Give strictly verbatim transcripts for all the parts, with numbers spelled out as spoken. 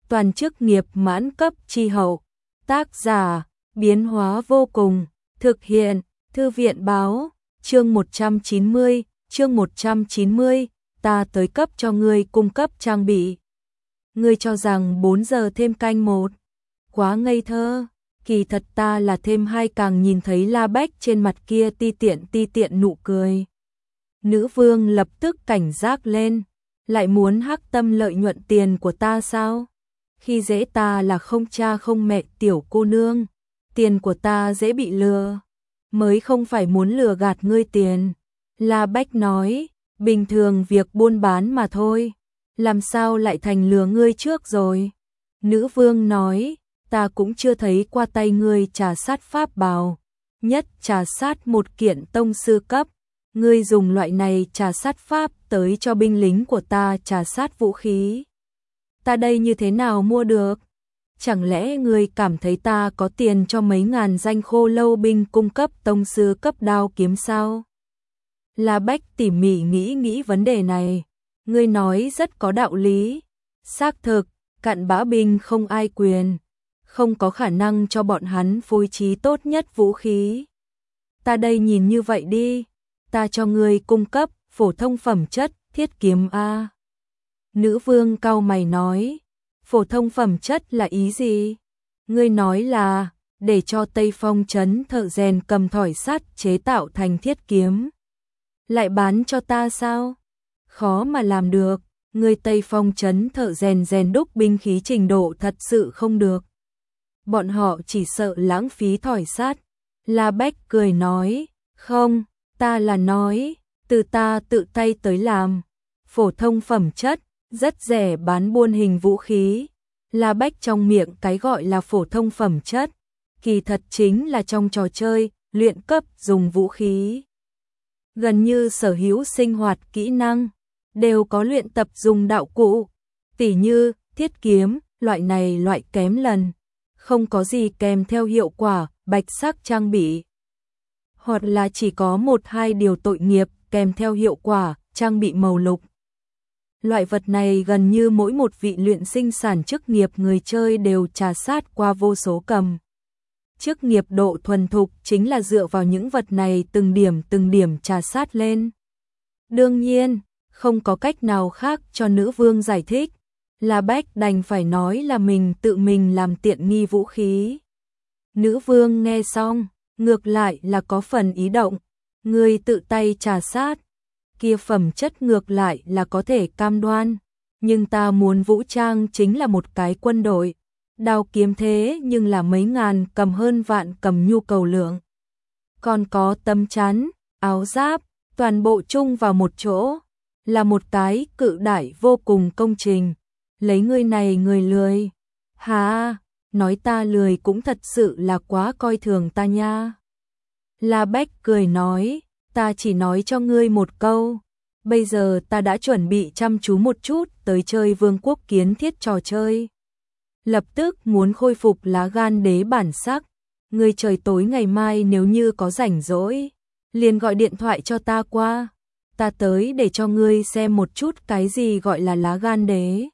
toàn chức nghiệp mãn cấp chi hậu. Tác giả, biến hóa vô cùng, thực hiện, thư viện báo, chương một trăm chín mươi, chương một trăm chín mươi, ta tới cấp cho ngươi cung cấp trang bị. Ngươi cho rằng bốn giờ thêm canh một, quá ngây thơ, kỳ thật ta là thêm hai. Càng nhìn thấy La Bách trên mặt kia ti tiện ti tiện nụ cười. Nữ vương lập tức cảnh giác lên, lại muốn hắc tâm lợi nhuận tiền của ta sao? Khi dễ ta là không cha không mẹ tiểu cô nương, tiền của ta dễ bị lừa, mới không phải muốn lừa gạt ngươi tiền. La Bách nói, bình thường việc buôn bán mà thôi, làm sao lại thành lừa ngươi trước rồi? Nữ vương nói, ta cũng chưa thấy qua tay ngươi trà sát pháp bào, nhất trà sát một kiện tông sư cấp, ngươi dùng loại này trà sát pháp tới cho binh lính của ta trà sát vũ khí. Ta đây như thế nào mua được? Chẳng lẽ ngươi cảm thấy ta có tiền cho mấy ngàn danh khô lâu binh cung cấp tông sư cấp đao kiếm sao? La Bách tỉ mỉ nghĩ nghĩ vấn đề này, ngươi nói rất có đạo lý. Xác thực, cặn bã binh không ai quyền, không có khả năng cho bọn hắn phối trí tốt nhất vũ khí. Ta đây nhìn như vậy đi, ta cho ngươi cung cấp phổ thông phẩm chất thiết kiếm a. Nữ vương cau mày nói, phổ thông phẩm chất là ý gì? Ngươi nói là để cho Tây Phong trấn thợ rèn cầm thỏi sắt chế tạo thành thiết kiếm, lại bán cho ta sao? Khó mà làm được, ngươi Tây Phong trấn thợ rèn rèn đúc binh khí trình độ thật sự không được. Bọn họ chỉ sợ lãng phí thỏi sắt. La Bách cười nói, không, ta là nói, từ ta tự tay tới làm, phổ thông phẩm chất, rất rẻ bán buôn hình vũ khí. La Bách trong miệng cái gọi là phổ thông phẩm chất, kỳ thật chính là trong trò chơi, luyện cấp dùng vũ khí. Gần như sở hữu sinh hoạt kỹ năng, đều có luyện tập dùng đạo cụ, tỉ như thiết kiếm, loại này loại kém lần, không có gì kèm theo hiệu quả, bạch sắc trang bị. Hoặc là chỉ có một hai điều tội nghiệp kèm theo hiệu quả, trang bị màu lục. Loại vật này gần như mỗi một vị luyện sinh sản chức nghiệp người chơi đều trà sát qua vô số cầm. Chức nghiệp độ thuần thục chính là dựa vào những vật này từng điểm từng điểm trà sát lên. Đương nhiên, không có cách nào khác cho nữ vương giải thích. La Bách đành phải nói là mình tự mình làm tiện nghi vũ khí. Nữ vương nghe xong, ngược lại là có phần ý động. Người tự tay trà sát, kia phẩm chất ngược lại là có thể cam đoan. Nhưng ta muốn vũ trang chính là một cái quân đội. Đao kiếm thế nhưng là mấy ngàn cầm hơn vạn cầm nhu cầu lượng. Còn có tấm chắn, áo giáp, toàn bộ chung vào một chỗ, là một cái cự đại vô cùng công trình. Lấy ngươi này người lười. Hà, nói ta lười cũng thật sự là quá coi thường ta nha. La Bách cười nói, ta chỉ nói cho ngươi một câu. Bây giờ ta đã chuẩn bị chăm chú một chút tới chơi vương quốc kiến thiết trò chơi. Lập tức muốn khôi phục lá gan đế bản sắc. Ngươi trời tối ngày mai nếu như có rảnh rỗi, liền gọi điện thoại cho ta qua. Ta tới để cho ngươi xem một chút cái gì gọi là lá gan đế.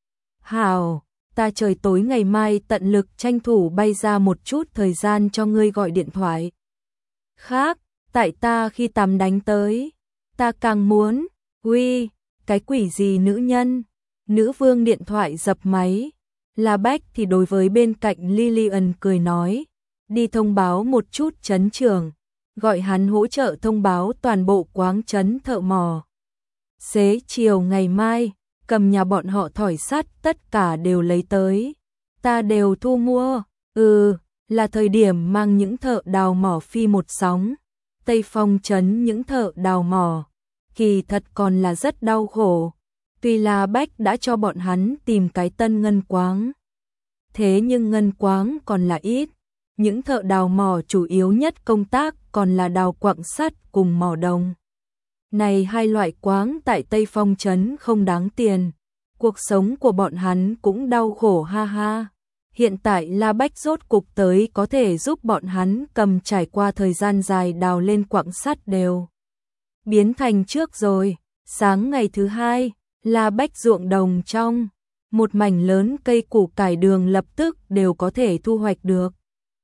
Hảo, ta trời tối ngày mai tận lực tranh thủ bay ra một chút thời gian cho ngươi gọi điện thoại. Khác, tại ta khi tắm đánh tới, ta càng muốn, uy, cái quỷ gì nữ nhân. Nữ vương điện thoại dập máy. La Bách thì đối với bên cạnh Lillian cười nói, đi thông báo một chút trấn trưởng, gọi hắn hỗ trợ thông báo toàn bộ quáng trấn thợ mỏ. Xế chiều ngày mai, cầm nhà bọn họ thỏi sắt tất cả đều lấy tới. Ta đều thu mua, ừ, là thời điểm mang những thợ đào mỏ phi một sóng. Tây Phong trấn những thợ đào mỏ, kỳ thật còn là rất đau khổ. Tuy là Bách đã cho bọn hắn tìm cái tân ngân quáng, thế nhưng ngân quáng còn là ít. Những thợ đào mỏ chủ yếu nhất công tác còn là đào quặng sắt cùng mỏ đồng. Này hai loại quáng tại Tây Phong trấn không đáng tiền, cuộc sống của bọn hắn cũng đau khổ ha ha. Hiện tại La Bách rốt cục tới có thể giúp bọn hắn cầm trải qua thời gian dài đào lên quặng sắt đều biến thành trước rồi. Sáng ngày thứ hai, La Bách ruộng đồng trong, một mảnh lớn cây củ cải đường lập tức đều có thể thu hoạch được.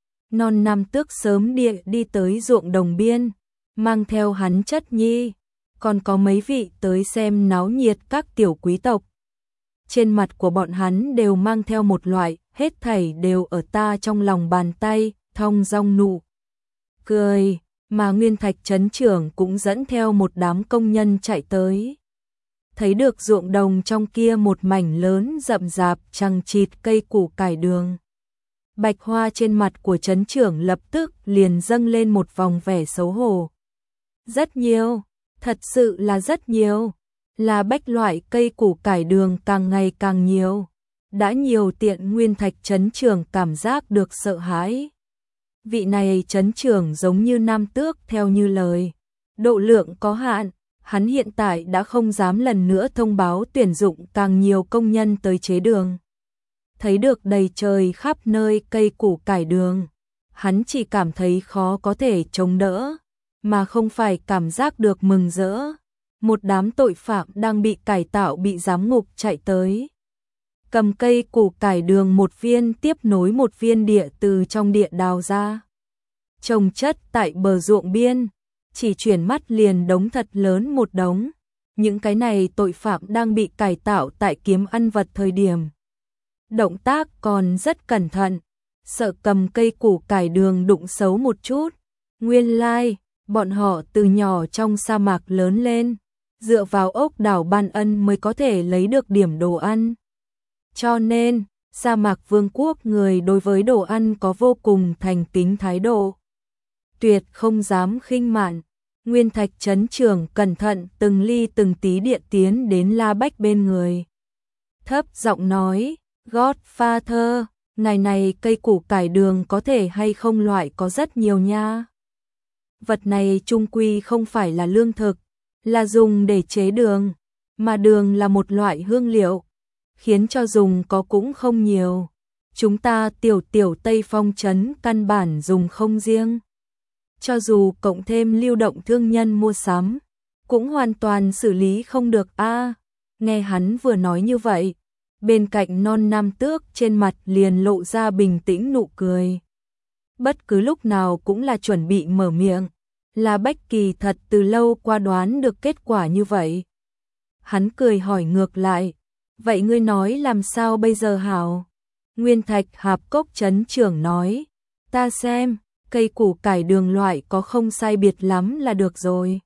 Non Nam Tước sớm đi, đi tới ruộng đồng biên, mang theo hắn chất nhi, còn có mấy vị tới xem náo nhiệt các tiểu quý tộc. Trên mặt của bọn hắn đều mang theo một loại, hết thảy đều ở ta trong lòng bàn tay, thong dong nụ cười, mà Nguyên Thạch trấn trưởng cũng dẫn theo một đám công nhân chạy tới. Thấy được ruộng đồng trong kia một mảnh lớn rậm rạp chằng chịt cây củ cải đường. Bạch Hoa trên mặt của trấn trưởng lập tức liền dâng lên một vòng vẻ xấu hổ. Rất nhiều, thật sự là rất nhiều, là bách loại cây củ cải đường càng ngày càng nhiều. Đã nhiều tiện Nguyên Thạch trấn trưởng cảm giác được sợ hãi. Vị này trấn trưởng giống như Nam Tước theo như lời. Độ lượng có hạn, hắn hiện tại đã không dám lần nữa thông báo tuyển dụng càng nhiều công nhân tới chế đường. Thấy được đầy trời khắp nơi cây củ cải đường, hắn chỉ cảm thấy khó có thể chống đỡ, mà không phải cảm giác được mừng rỡ. Một đám tội phạm đang bị cải tạo bị giám ngục chạy tới. Cầm cây củ cải đường một viên tiếp nối một viên địa từ trong địa đào ra. Trồng chất tại bờ ruộng biên, chỉ chuyển mắt liền đống thật lớn một đống. Những cái này tội phạm đang bị cải tạo tại kiếm ăn vật thời điểm. Động tác còn rất cẩn thận, sợ cầm cây củ cải đường đụng xấu một chút. Nguyên lai, like, bọn họ từ nhỏ trong sa mạc lớn lên, dựa vào ốc đảo ban ân mới có thể lấy được điểm đồ ăn. Cho nên, sa mạc vương quốc người đối với đồ ăn có vô cùng thành kính thái độ. Tuyệt không dám khinh mạn. Nguyên Thạch trấn trưởng cẩn thận từng ly từng tí địa tiến đến La Bách bên người. Thấp giọng nói, Godfather, ngày này cây củ cải đường có thể hay không loại có rất nhiều nha. Vật này chung quy không phải là lương thực, là dùng để chế đường, mà đường là một loại hương liệu, khiến cho dùng có cũng không nhiều. Chúng ta tiểu tiểu Tây Phong trấn căn bản dùng không riêng. Cho dù cộng thêm lưu động thương nhân mua sắm, cũng hoàn toàn xử lý không được a. À, nghe hắn vừa nói như vậy, bên cạnh Non Nam Tước trên mặt liền lộ ra bình tĩnh nụ cười. Bất cứ lúc nào cũng là chuẩn bị mở miệng, là Bách Kỳ thật từ lâu qua đoán được kết quả như vậy. Hắn cười hỏi ngược lại, vậy ngươi nói làm sao bây giờ hảo? Nguyên Thạch Hạp Cốc trấn trưởng nói, ta xem, cây củ cải đường loại có không sai biệt lắm là được rồi.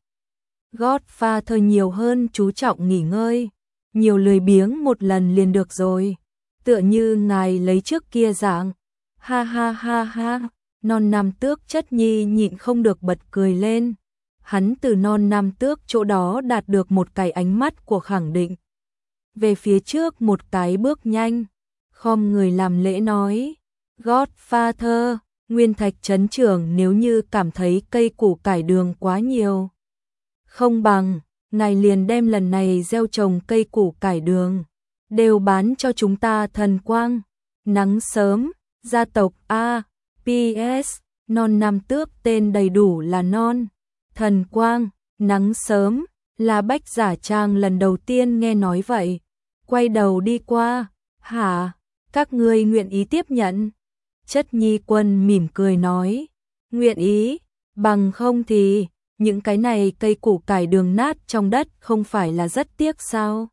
Godfather nhiều hơn chú trọng nghỉ ngơi, nhiều lười biếng một lần liền được rồi. Tựa như ngài lấy trước kia dạng. Ha ha ha ha, Non Nam Tước chất nhi nhịn không được bật cười lên. Hắn từ Non Nam Tước chỗ đó đạt được một cái ánh mắt của khẳng định. Về phía trước một cái bước nhanh, khom người làm lễ nói, Godfather, Nguyên Thạch trấn trưởng nếu như cảm thấy cây củ cải đường quá nhiều, không bằng, ngài liền đem lần này gieo trồng cây củ cải đường, đều bán cho chúng ta Thần Quang, Nắng Sớm, gia tộc A, pê ét, Non Nam Tước tên đầy đủ là Non, Thần Quang, Nắng Sớm, là Bách giả trang lần đầu tiên nghe nói vậy, quay đầu đi qua, hả, các ngươi nguyện ý tiếp nhận? Chất nhi quân mỉm cười nói, nguyện ý, bằng không thì, những cái này cây củ cải đường nát trong đất không phải là rất tiếc sao?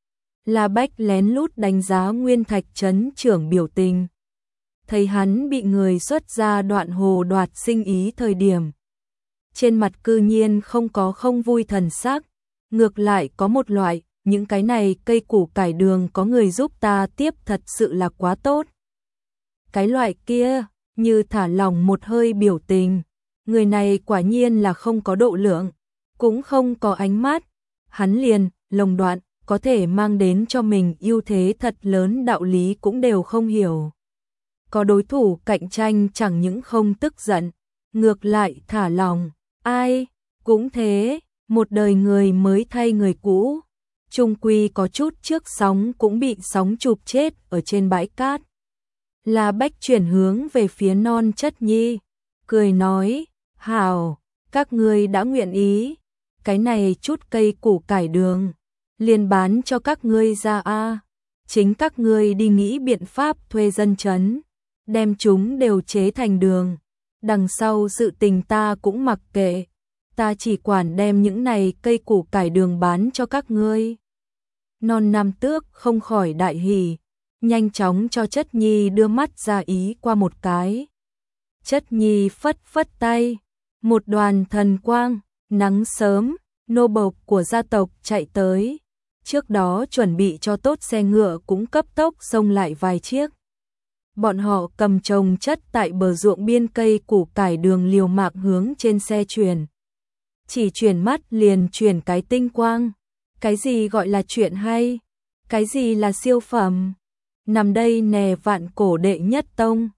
La Bách lén lút đánh giá Nguyên Thạch trấn trưởng biểu tình. Thấy hắn bị người xuất ra đoạn hồ đoạt sinh ý thời điểm. Trên mặt cư nhiên không có không vui thần sắc, ngược lại có một loại, những cái này cây củ cải đường có người giúp ta tiếp thật sự là quá tốt. Cái loại kia, như thả lỏng một hơi biểu tình, người này quả nhiên là không có độ lượng, cũng không có ánh mắt, hắn liền, lồng đoạn, có thể mang đến cho mình ưu thế thật lớn đạo lý cũng đều không hiểu. Có đối thủ cạnh tranh chẳng những không tức giận, ngược lại thả lòng, ai, cũng thế, một đời người mới thay người cũ, chung quy có chút trước sóng cũng bị sóng chụp chết ở trên bãi cát. La Bách chuyển hướng về phía Non Chất Nhi, cười nói, hảo, các ngươi đã nguyện ý, cái này chút cây củ cải đường, liền bán cho các ngươi ra a. chính các ngươi đi nghĩ biện pháp thuê dân trấn, đem chúng đều chế thành đường. Đằng sau sự tình ta cũng mặc kệ, ta chỉ quản đem những này cây củ cải đường bán cho các ngươi. Non Nam Tước không khỏi đại hỉ, nhanh chóng cho Chất Nhi đưa mắt ra ý qua một cái. Chất Nhi phất phất tay, một đoàn thần quang, nắng sớm, nô bộc của gia tộc chạy tới. Trước đó chuẩn bị cho tốt xe ngựa cũng cấp tốc xông lại vài chiếc. Bọn họ cầm trồng chất tại bờ ruộng biên cây củ cải đường liều mạng hướng trên xe chuyển. Chỉ chuyển mắt liền chuyển cái tinh quang. Cái gì gọi là chuyện hay? Cái gì là siêu phẩm? Nằm đây nè vạn cổ đệ nhất tông.